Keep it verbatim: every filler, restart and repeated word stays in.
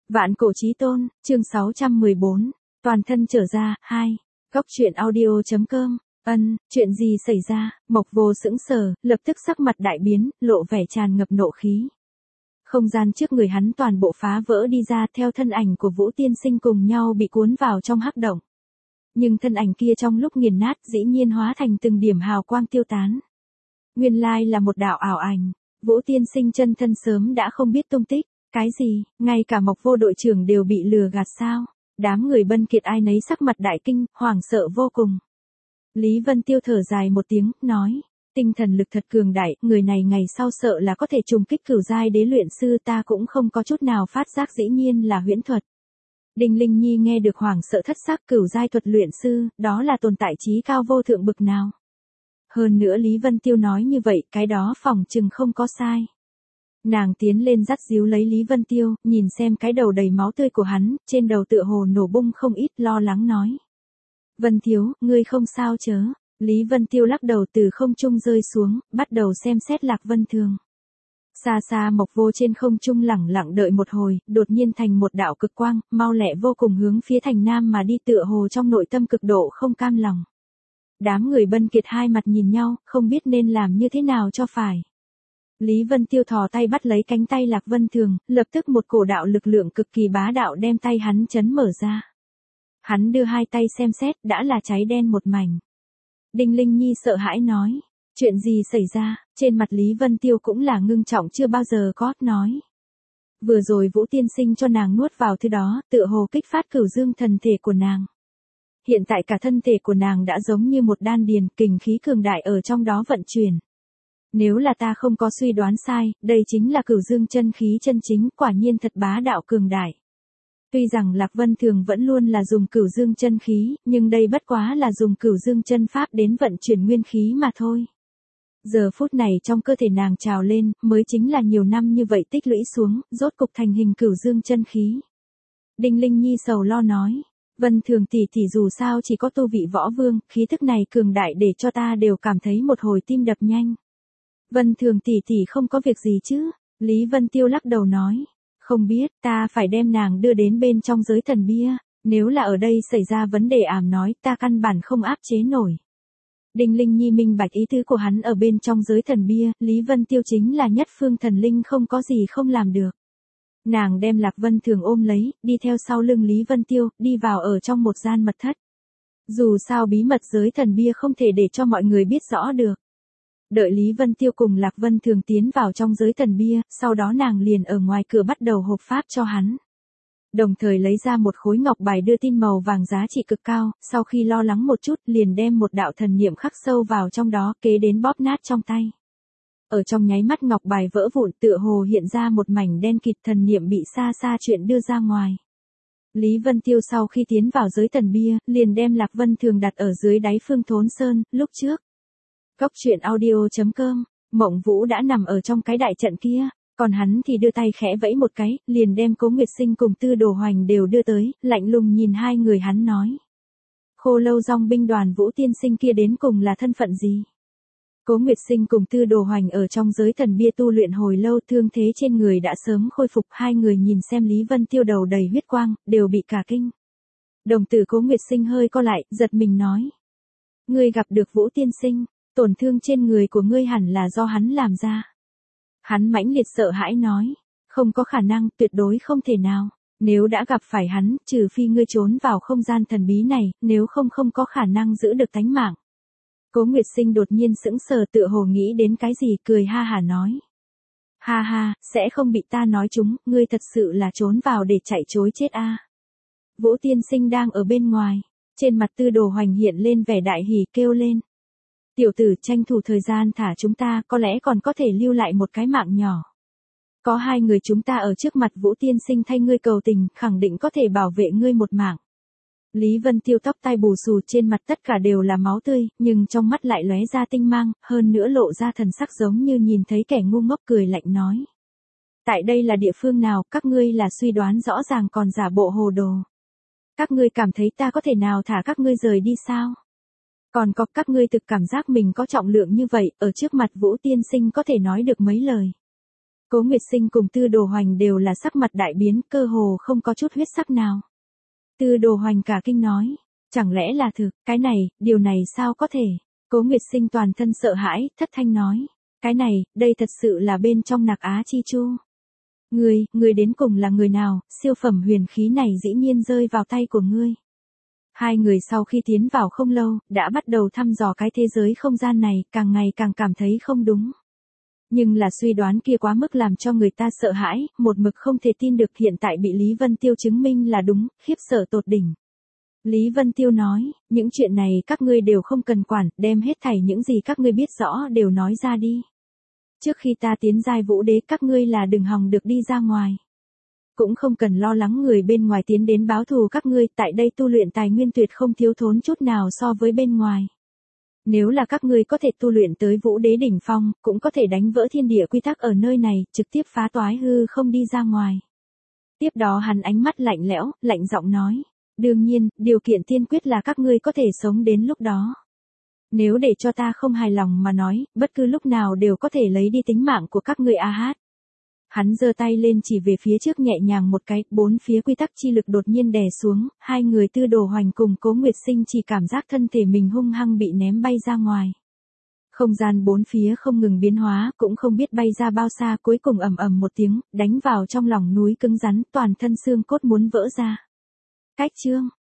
Vạn cổ chí tôn, chương sáu trăm mười bốn, toàn thân trở ra, hai. Góc truyện audio chấm com. Ân, chuyện gì xảy ra? Mộc Vô sững sờ, lập tức sắc mặt đại biến, lộ vẻ tràn ngập nộ khí. Không gian trước người hắn toàn bộ phá vỡ đi ra, theo thân ảnh của Vũ Tiên Sinh cùng nhau bị cuốn vào trong hắc động. Nhưng thân ảnh kia trong lúc nghiền nát dĩ nhiên hóa thành từng điểm hào quang tiêu tán. Nguyên lai là một đạo ảo ảnh, Vũ Tiên Sinh chân thân sớm đã không biết tung tích. Cái gì, ngay cả Mộc Vô đội trưởng đều bị lừa gạt sao? Đám người Bân Kiệt ai nấy sắc mặt đại kinh, hoảng sợ vô cùng. Lý Vân Tiêu thở dài một tiếng, nói, tinh thần lực thật cường đại, người này ngày sau sợ là có thể trùng kích cửu giai đế luyện sư, ta cũng không có chút nào phát giác, dĩ nhiên là huyễn thuật. Đinh Linh Nhi nghe được hoảng sợ thất sắc, cửu giai thuật luyện sư, đó là tồn tại trí cao vô thượng bực nào. Hơn nữa Lý Vân Tiêu nói như vậy, cái đó phòng chừng không có sai. Nàng tiến lên dắt díu lấy Lý Vân Tiêu, nhìn xem cái đầu đầy máu tươi của hắn, trên đầu tựa hồ nổ bung không ít, lo lắng nói. Vân Thiếu, ngươi không sao chớ? Lý Vân Tiêu lắc đầu từ không trung rơi xuống, bắt đầu xem xét Lạc Vân Thường. Xa xa Mộc Vô trên không trung lẳng lặng đợi một hồi, đột nhiên thành một đạo cực quang, mau lẹ vô cùng hướng phía thành nam mà đi, tựa hồ trong nội tâm cực độ không cam lòng. Đám người Bân Kiệt hai mặt nhìn nhau, không biết nên làm như thế nào cho phải. Lý Vân Tiêu thò tay bắt lấy cánh tay Lạc Vân Thường, lập tức một cổ đạo lực lượng cực kỳ bá đạo đem tay hắn chấn mở ra. Hắn đưa hai tay xem xét, đã là cháy đen một mảnh. Đinh Linh Nhi sợ hãi nói, chuyện gì xảy ra? Trên mặt Lý Vân Tiêu cũng là ngưng trọng chưa bao giờ có, nói. Vừa rồi Vũ Tiên Sinh cho nàng nuốt vào thứ đó, tựa hồ kích phát cửu dương thần thể của nàng. Hiện tại cả thân thể của nàng đã giống như một đan điền, kình khí cường đại ở trong đó vận chuyển. Nếu là ta không có suy đoán sai, đây chính là cửu dương chân khí chân chính, quả nhiên thật bá đạo cường đại. Tuy rằng Lạc Vân Thường vẫn luôn là dùng cửu dương chân khí, nhưng đây bất quá là dùng cửu dương chân pháp đến vận chuyển nguyên khí mà thôi. Giờ phút này trong cơ thể nàng trào lên, mới chính là nhiều năm như vậy tích lũy xuống, rốt cục thành hình cửu dương chân khí. Đinh Linh Nhi sầu lo nói, Vân Thường tỷ tỷ dù sao chỉ có tu vị võ vương, khí thức này cường đại để cho ta đều cảm thấy một hồi tim đập nhanh. Vân Thường tỷ tỷ không có việc gì chứ? Lý Vân Tiêu lắc đầu nói, không biết, ta phải đem nàng đưa đến bên trong giới thần bia, nếu là ở đây xảy ra vấn đề ảm nói, ta căn bản không áp chế nổi. Đinh Linh Nhi minh bạch ý tứ của hắn, ở bên trong giới thần bia, Lý Vân Tiêu chính là nhất phương thần linh, không có gì không làm được. Nàng đem Lạc Vân Thường ôm lấy, đi theo sau lưng Lý Vân Tiêu, đi vào ở trong một gian mật thất. Dù sao bí mật giới thần bia không thể để cho mọi người biết rõ được. Đợi Lý Vân Tiêu cùng Lạc Vân Thường tiến vào trong giới thần bia, sau đó nàng liền ở ngoài cửa bắt đầu hộp pháp cho hắn. Đồng thời lấy ra một khối ngọc bài đưa tin màu vàng giá trị cực cao, sau khi lo lắng một chút liền đem một đạo thần niệm khắc sâu vào trong đó, kế đến bóp nát trong tay. Ở trong nháy mắt ngọc bài vỡ vụn, tựa hồ hiện ra một mảnh đen kịt, thần niệm bị xa xa chuyện đưa ra ngoài. Lý Vân Tiêu sau khi tiến vào giới thần bia, liền đem Lạc Vân Thường đặt ở dưới đáy Phương Thốn Sơn, lúc trước. Góc truyện audio chấm com, Mộng Vũ đã nằm ở trong cái đại trận kia, còn hắn thì đưa tay khẽ vẫy một cái, liền đem Cố Nguyệt Sinh cùng Tư Đồ Hoành đều đưa tới, lạnh lùng nhìn hai người hắn nói. Khô Lâu Dòng binh đoàn Vũ Tiên Sinh kia đến cùng là thân phận gì? Cố Nguyệt Sinh cùng Tư Đồ Hoành ở trong giới thần bia tu luyện hồi lâu, thương thế trên người đã sớm khôi phục, hai người nhìn xem Lý Vân Tiêu đầu đầy huyết quang, đều bị cả kinh. Đồng tử Cố Nguyệt Sinh hơi co lại, giật mình nói. Ngươi gặp được Vũ Tiên Sinh, tổn thương trên người của ngươi hẳn là do hắn làm ra. Hắn mãnh liệt sợ hãi nói, không có khả năng, tuyệt đối không thể nào. Nếu đã gặp phải hắn, trừ phi ngươi trốn vào không gian thần bí này, nếu không không có khả năng giữ được tánh mạng. Cố Nguyệt Sinh đột nhiên sững sờ, tựa hồ nghĩ đến cái gì, cười ha hả nói. Ha ha, sẽ không bị ta nói trúng, ngươi thật sự là trốn vào để chạy chối chết a. À. Vũ Tiên Sinh đang ở bên ngoài, trên mặt Tư Đồ Hoành hiện lên vẻ đại hỉ, kêu lên. Tiểu tử, tranh thủ thời gian thả chúng ta, có lẽ còn có thể lưu lại một cái mạng nhỏ. Có hai người chúng ta ở trước mặt Vũ Tiên Sinh thay ngươi cầu tình, khẳng định có thể bảo vệ ngươi một mạng. Lý Vân Tiêu tóc tai bù xù, trên mặt tất cả đều là máu tươi, nhưng trong mắt lại lóe ra tinh mang, hơn nữa lộ ra thần sắc giống như nhìn thấy kẻ ngu ngốc, cười lạnh nói. Tại đây là địa phương nào, các ngươi là suy đoán rõ ràng còn giả bộ hồ đồ. Các ngươi cảm thấy ta có thể nào thả các ngươi rời đi sao? Còn có, các ngươi thực cảm giác mình có trọng lượng như vậy, ở trước mặt Vũ Tiên Sinh có thể nói được mấy lời. Cố Nguyệt Sinh cùng Tư Đồ Hoành đều là sắc mặt đại biến, cơ hồ không có chút huyết sắc nào. Tư Đồ Hoành cả kinh nói, chẳng lẽ là thực, cái này, điều này sao có thể? Cố Nguyệt Sinh toàn thân sợ hãi, thất thanh nói, cái này, đây thật sự là bên trong Nạc Á Chi Chu. Ngươi, ngươi đến cùng là người nào, siêu phẩm huyền khí này dĩ nhiên rơi vào tay của ngươi. Hai người sau khi tiến vào không lâu, đã bắt đầu thăm dò cái thế giới không gian này, càng ngày càng cảm thấy không đúng. Nhưng là suy đoán kia quá mức làm cho người ta sợ hãi, một mực không thể tin được hiện tại bị Lý Vân Tiêu chứng minh là đúng, khiếp sợ tột đỉnh. Lý Vân Tiêu nói, những chuyện này các ngươi đều không cần quản, đem hết thảy những gì các ngươi biết rõ đều nói ra đi. Trước khi ta tiến giai vũ đế các ngươi là đừng hòng được đi ra ngoài. Cũng không cần lo lắng người bên ngoài tiến đến báo thù các ngươi, tại đây tu luyện tài nguyên tuyệt không thiếu thốn chút nào so với bên ngoài. Nếu là các ngươi có thể tu luyện tới vũ đế đỉnh phong, cũng có thể đánh vỡ thiên địa quy tắc ở nơi này, trực tiếp phá toái hư không đi ra ngoài. Tiếp đó hắn ánh mắt lạnh lẽo, lạnh giọng nói, đương nhiên, điều kiện tiên quyết là các ngươi có thể sống đến lúc đó. Nếu để cho ta không hài lòng mà nói, bất cứ lúc nào đều có thể lấy đi tính mạng của các ngươi a hát. Hắn giơ tay lên chỉ về phía trước nhẹ nhàng một cái, bốn phía quy tắc chi lực đột nhiên đè xuống, hai người Tư Đồ Hoành cùng Cố Nguyệt Sinh chỉ cảm giác thân thể mình hung hăng bị ném bay ra ngoài. Không gian bốn phía không ngừng biến hóa, cũng không biết bay ra bao xa, cuối cùng ầm ầm một tiếng, đánh vào trong lòng núi cứng rắn, toàn thân xương cốt muốn vỡ ra. Cách chương